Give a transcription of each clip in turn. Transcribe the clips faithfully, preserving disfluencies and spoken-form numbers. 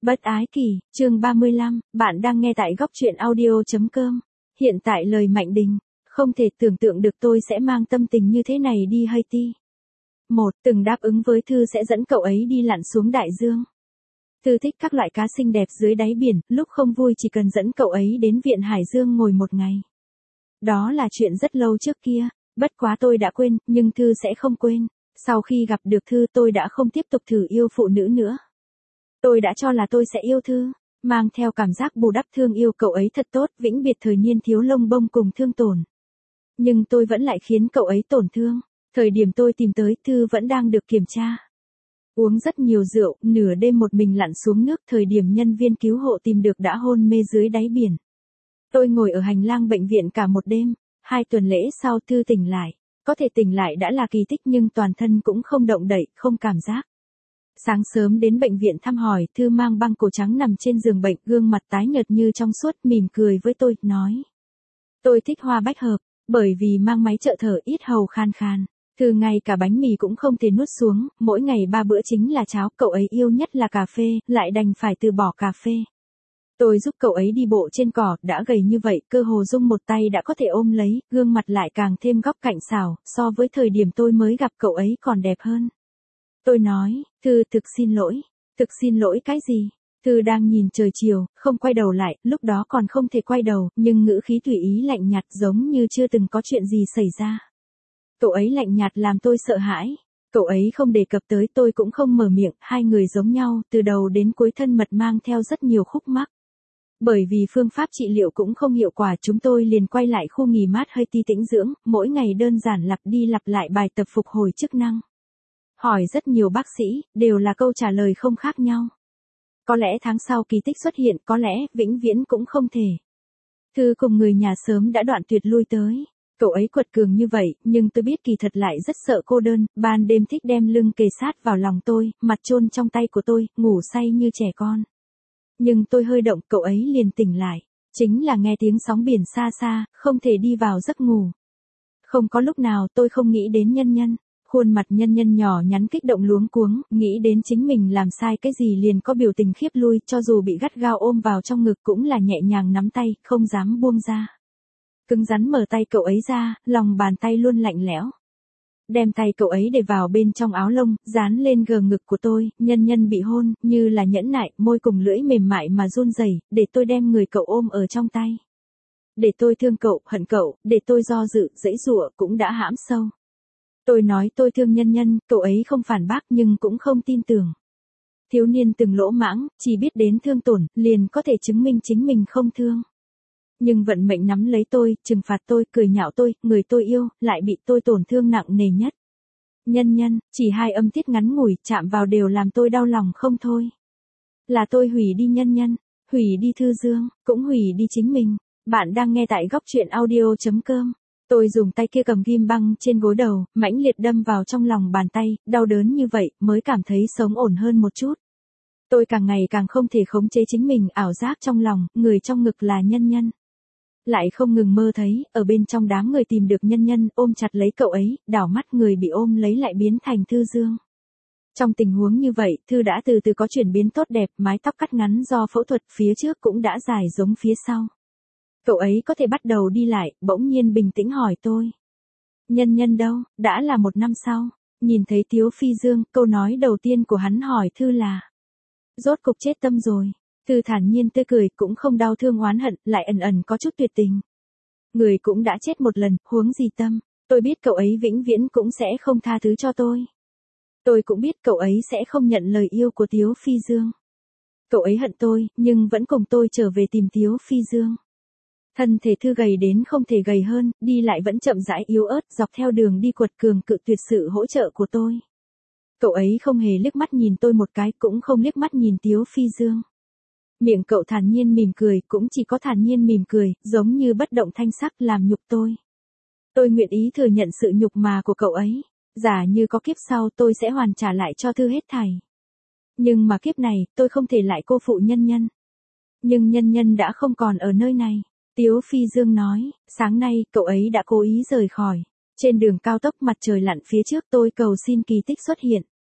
Bất ái kỳ, chương ba mươi lăm, bạn đang nghe tại góc truyện audio.com. Hiện tại lời Mạnh Đình, không thể tưởng tượng được tôi sẽ mang tâm tình như thế này đi Haiti. Một, từng đáp ứng với Thư sẽ dẫn cậu ấy đi lặn xuống đại dương. Thư thích các loại cá xinh đẹp dưới đáy biển, lúc không vui chỉ cần dẫn cậu ấy đến viện Hải Dương ngồi một ngày. Đó là chuyện rất lâu trước kia, bất quá tôi đã quên, nhưng Thư sẽ không quên. Sau khi gặp được Thư tôi đã không tiếp tục thử yêu phụ nữ nữa. Tôi đã cho là tôi sẽ yêu Thư, mang theo cảm giác bù đắp thương yêu cậu ấy thật tốt, vĩnh biệt thời niên thiếu lông bông cùng thương tổn. Nhưng tôi vẫn lại khiến cậu ấy tổn thương. Thời điểm tôi tìm tới, Thư vẫn đang được kiểm tra. Uống rất nhiều rượu, nửa đêm một mình lặn xuống nước, thời điểm nhân viên cứu hộ tìm được đã hôn mê dưới đáy biển. Tôi ngồi ở hành lang bệnh viện cả một đêm, hai tuần lễ sau Thư tỉnh lại. Có thể tỉnh lại đã là kỳ tích nhưng toàn thân cũng không động đậy, không cảm giác. Sáng sớm đến bệnh viện thăm hỏi, Thư mang băng cổ trắng nằm trên giường bệnh, gương mặt tái nhợt như trong suốt, mỉm cười với tôi, nói. Tôi thích hoa bách hợp, bởi vì mang máy trợ thở, ít hầu khan khan. Thư ngay cả bánh mì cũng không thể nuốt xuống, mỗi ngày ba bữa chính là cháo, cậu ấy yêu nhất là cà phê, lại đành phải từ bỏ cà phê. Tôi giúp cậu ấy đi bộ trên cỏ, đã gầy như vậy, cơ hồ dung một tay đã có thể ôm lấy, gương mặt lại càng thêm góc cạnh xảo, so với thời điểm tôi mới gặp cậu ấy còn đẹp hơn. Tôi nói, Thư thực xin lỗi. Thực xin lỗi cái gì? Thư đang nhìn trời chiều, không quay đầu lại, lúc đó còn không thể quay đầu, nhưng ngữ khí tùy ý lạnh nhạt giống như chưa từng có chuyện gì xảy ra. Cậu ấy lạnh nhạt làm tôi sợ hãi. Cậu ấy không đề cập tới, tôi cũng không mở miệng, hai người giống nhau, từ đầu đến cuối thân mật mang theo rất nhiều khúc mắc. Bởi vì phương pháp trị liệu cũng không hiệu quả, chúng tôi liền quay lại khu nghỉ mát Haiti tĩnh dưỡng, mỗi ngày đơn giản lặp đi lặp lại bài tập phục hồi chức năng. Hỏi rất nhiều bác sĩ, đều là câu trả lời không khác nhau. Có lẽ tháng sau kỳ tích xuất hiện, có lẽ vĩnh viễn cũng không thể. Thư cùng người nhà sớm đã đoạn tuyệt lui tới. Cậu ấy quật cường như vậy, nhưng tôi biết kỳ thật lại rất sợ cô đơn, ban đêm thích đem lưng kề sát vào lòng tôi, mặt chôn trong tay của tôi, ngủ say như trẻ con. Nhưng tôi hơi động, cậu ấy liền tỉnh lại. Chính là nghe tiếng sóng biển xa xa, không thể đi vào giấc ngủ. Không có lúc nào tôi không nghĩ đến Nhân Nhân. Khuôn mặt Nhân Nhân nhỏ nhắn kích động luống cuống, nghĩ đến chính mình làm sai cái gì liền có biểu tình khiếp lui, cho dù bị gắt gao ôm vào trong ngực cũng là nhẹ nhàng nắm tay, không dám buông ra. Cứng rắn mở tay cậu ấy ra, lòng bàn tay luôn lạnh lẽo. Đem tay cậu ấy để vào bên trong áo lông, dán lên gờ ngực của tôi, Nhân Nhân bị hôn, như là nhẫn nại, môi cùng lưỡi mềm mại mà run rẩy, để tôi đem người cậu ôm ở trong tay. Để tôi thương cậu, hận cậu, để tôi do dự, giãy giụa, cũng đã hãm sâu. Tôi nói tôi thương Nhân Nhân, cậu ấy không phản bác nhưng cũng không tin tưởng. Thiếu niên từng lỗ mãng, chỉ biết đến thương tổn, liền có thể chứng minh chính mình không thương. Nhưng vận mệnh nắm lấy tôi, trừng phạt tôi, cười nhạo tôi, người tôi yêu, lại bị tôi tổn thương nặng nề nhất. Nhân Nhân, chỉ hai âm tiết ngắn ngủi, chạm vào đều làm tôi đau lòng không thôi. Là tôi hủy đi Nhân Nhân, hủy đi Thư Dương, cũng hủy đi chính mình. Bạn đang nghe tại góc truyện audio.com. Tôi dùng tay kia cầm ghim băng trên gối đầu, mãnh liệt đâm vào trong lòng bàn tay, đau đớn như vậy, mới cảm thấy sống ổn hơn một chút. Tôi càng ngày càng không thể khống chế chính mình, ảo giác trong lòng, người trong ngực là Nhân Nhân. Lại không ngừng mơ thấy, ở bên trong đám người tìm được Nhân Nhân, ôm chặt lấy cậu ấy, đảo mắt người bị ôm lấy lại biến thành Thư Dương. Trong tình huống như vậy, Thư đã từ từ có chuyển biến tốt đẹp, mái tóc cắt ngắn do phẫu thuật, phía trước cũng đã dài giống phía sau. Cậu ấy có thể bắt đầu đi lại, bỗng nhiên bình tĩnh hỏi tôi. Nhân Nhân đâu, đã là một năm sau, nhìn thấy Tiếu Phi Dương, câu nói đầu tiên của hắn hỏi Thư là. Rốt cục chết tâm rồi. Thư thản nhiên tươi cười, cũng không đau thương oán hận, lại ẩn ẩn có chút tuyệt tình. Người cũng đã chết một lần, huống gì tâm, tôi biết cậu ấy vĩnh viễn cũng sẽ không tha thứ cho tôi. Tôi cũng biết cậu ấy sẽ không nhận lời yêu của Tiếu Phi Dương. Cậu ấy hận tôi, nhưng vẫn cùng tôi trở về tìm Tiếu Phi Dương. Thân thể Thư gầy đến không thể gầy hơn, đi lại vẫn chậm rãi yếu ớt, dọc theo đường đi quật cường cự tuyệt sự hỗ trợ của tôi. Cậu ấy không hề liếc mắt nhìn tôi một cái, cũng không liếc mắt nhìn Tiếu Phi Dương. Miệng cậu thản nhiên mỉm cười, cũng chỉ có thản nhiên mỉm cười, giống như bất động thanh sắc làm nhục tôi. Tôi nguyện ý thừa nhận sự nhục mà của cậu ấy, giả như có kiếp sau tôi sẽ hoàn trả lại cho Thư hết thảy. Nhưng mà kiếp này, tôi không thể lại cô phụ Nhân Nhân. Nhưng Nhân Nhân đã không còn ở nơi này. Tiếu Phi Dương nói, sáng nay, cậu ấy đã cố ý rời khỏi. Trên đường cao tốc mặt trời lặn phía trước tôi cầu xin kỳ tích xuất hiện.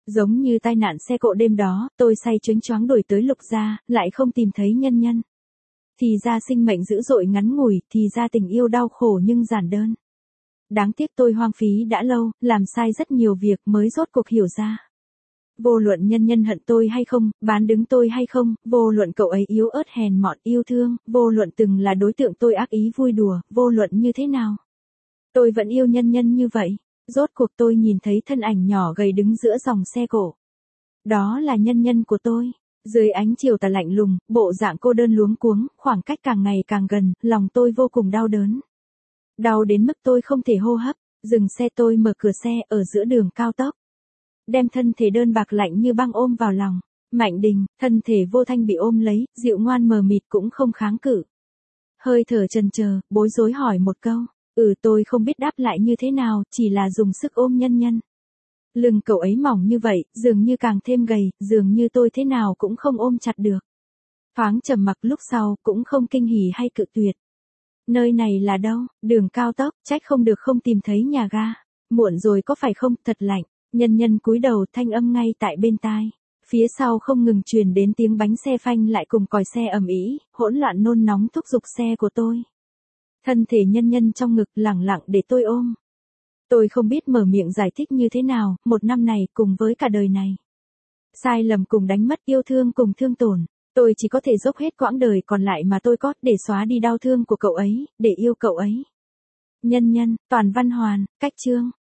Giống như tai nạn xe cộ đêm đó, tôi say choáng choáng đuổi tới Lục gia, lại không tìm thấy nhân nhân. Thì ra sinh mệnh dữ dội ngắn ngủi, thì ra tình yêu đau khổ nhưng giản đơn. Đáng tiếc tôi hoang phí đã lâu, làm sai rất nhiều việc mới rốt cuộc hiểu ra. Vô luận nhân nhân hận tôi hay không, bán đứng tôi hay không, vô luận cậu ấy yếu ớt hèn mọn yêu thương, vô luận từng là đối tượng tôi ác ý vui đùa, vô luận như thế nào. Tôi vẫn yêu nhân nhân như vậy. Rốt cuộc tôi nhìn thấy thân ảnh nhỏ gầy đứng giữa dòng xe cộ. Đó là nhân nhân của tôi. Dưới ánh chiều tà lạnh lùng, bộ dạng cô đơn luống cuống, khoảng cách càng ngày càng gần, lòng tôi vô cùng đau đớn. Đau đến mức tôi không thể hô hấp, dừng xe tôi mở cửa xe ở giữa đường cao tốc. Đem thân thể đơn bạc lạnh như băng ôm vào lòng. Mạnh Đình, thân thể vô thanh bị ôm lấy, dịu ngoan mờ mịt cũng không kháng cự. Hơi thở chần chờ, bối rối hỏi một câu. Ừ tôi không biết đáp lại như thế nào, chỉ là dùng sức ôm nhân nhân. Lưng cậu ấy mỏng như vậy, dường như càng thêm gầy, dường như tôi thế nào cũng không ôm chặt được. Thoáng trầm mặc lúc sau, cũng không kinh hỉ hay cự tuyệt. Nơi này là đâu? Đường cao tốc, trách không được không tìm thấy nhà ga. Muộn rồi có phải không, thật lạnh. Nhân nhân cúi đầu, thanh âm ngay tại bên tai. Phía sau không ngừng truyền đến tiếng bánh xe phanh lại cùng còi xe ầm ĩ, hỗn loạn nôn nóng thúc giục xe của tôi. Thân thể nhân nhân trong ngực lẳng lặng để tôi ôm. Tôi không biết mở miệng giải thích như thế nào, một năm này cùng với cả đời này. Sai lầm cùng đánh mất, yêu thương cùng thương tổn. Tôi chỉ có thể dốc hết quãng đời còn lại mà tôi có để xóa đi đau thương của cậu ấy, để yêu cậu ấy. Nhân nhân, Toàn Văn Hoàn, Cách Chương.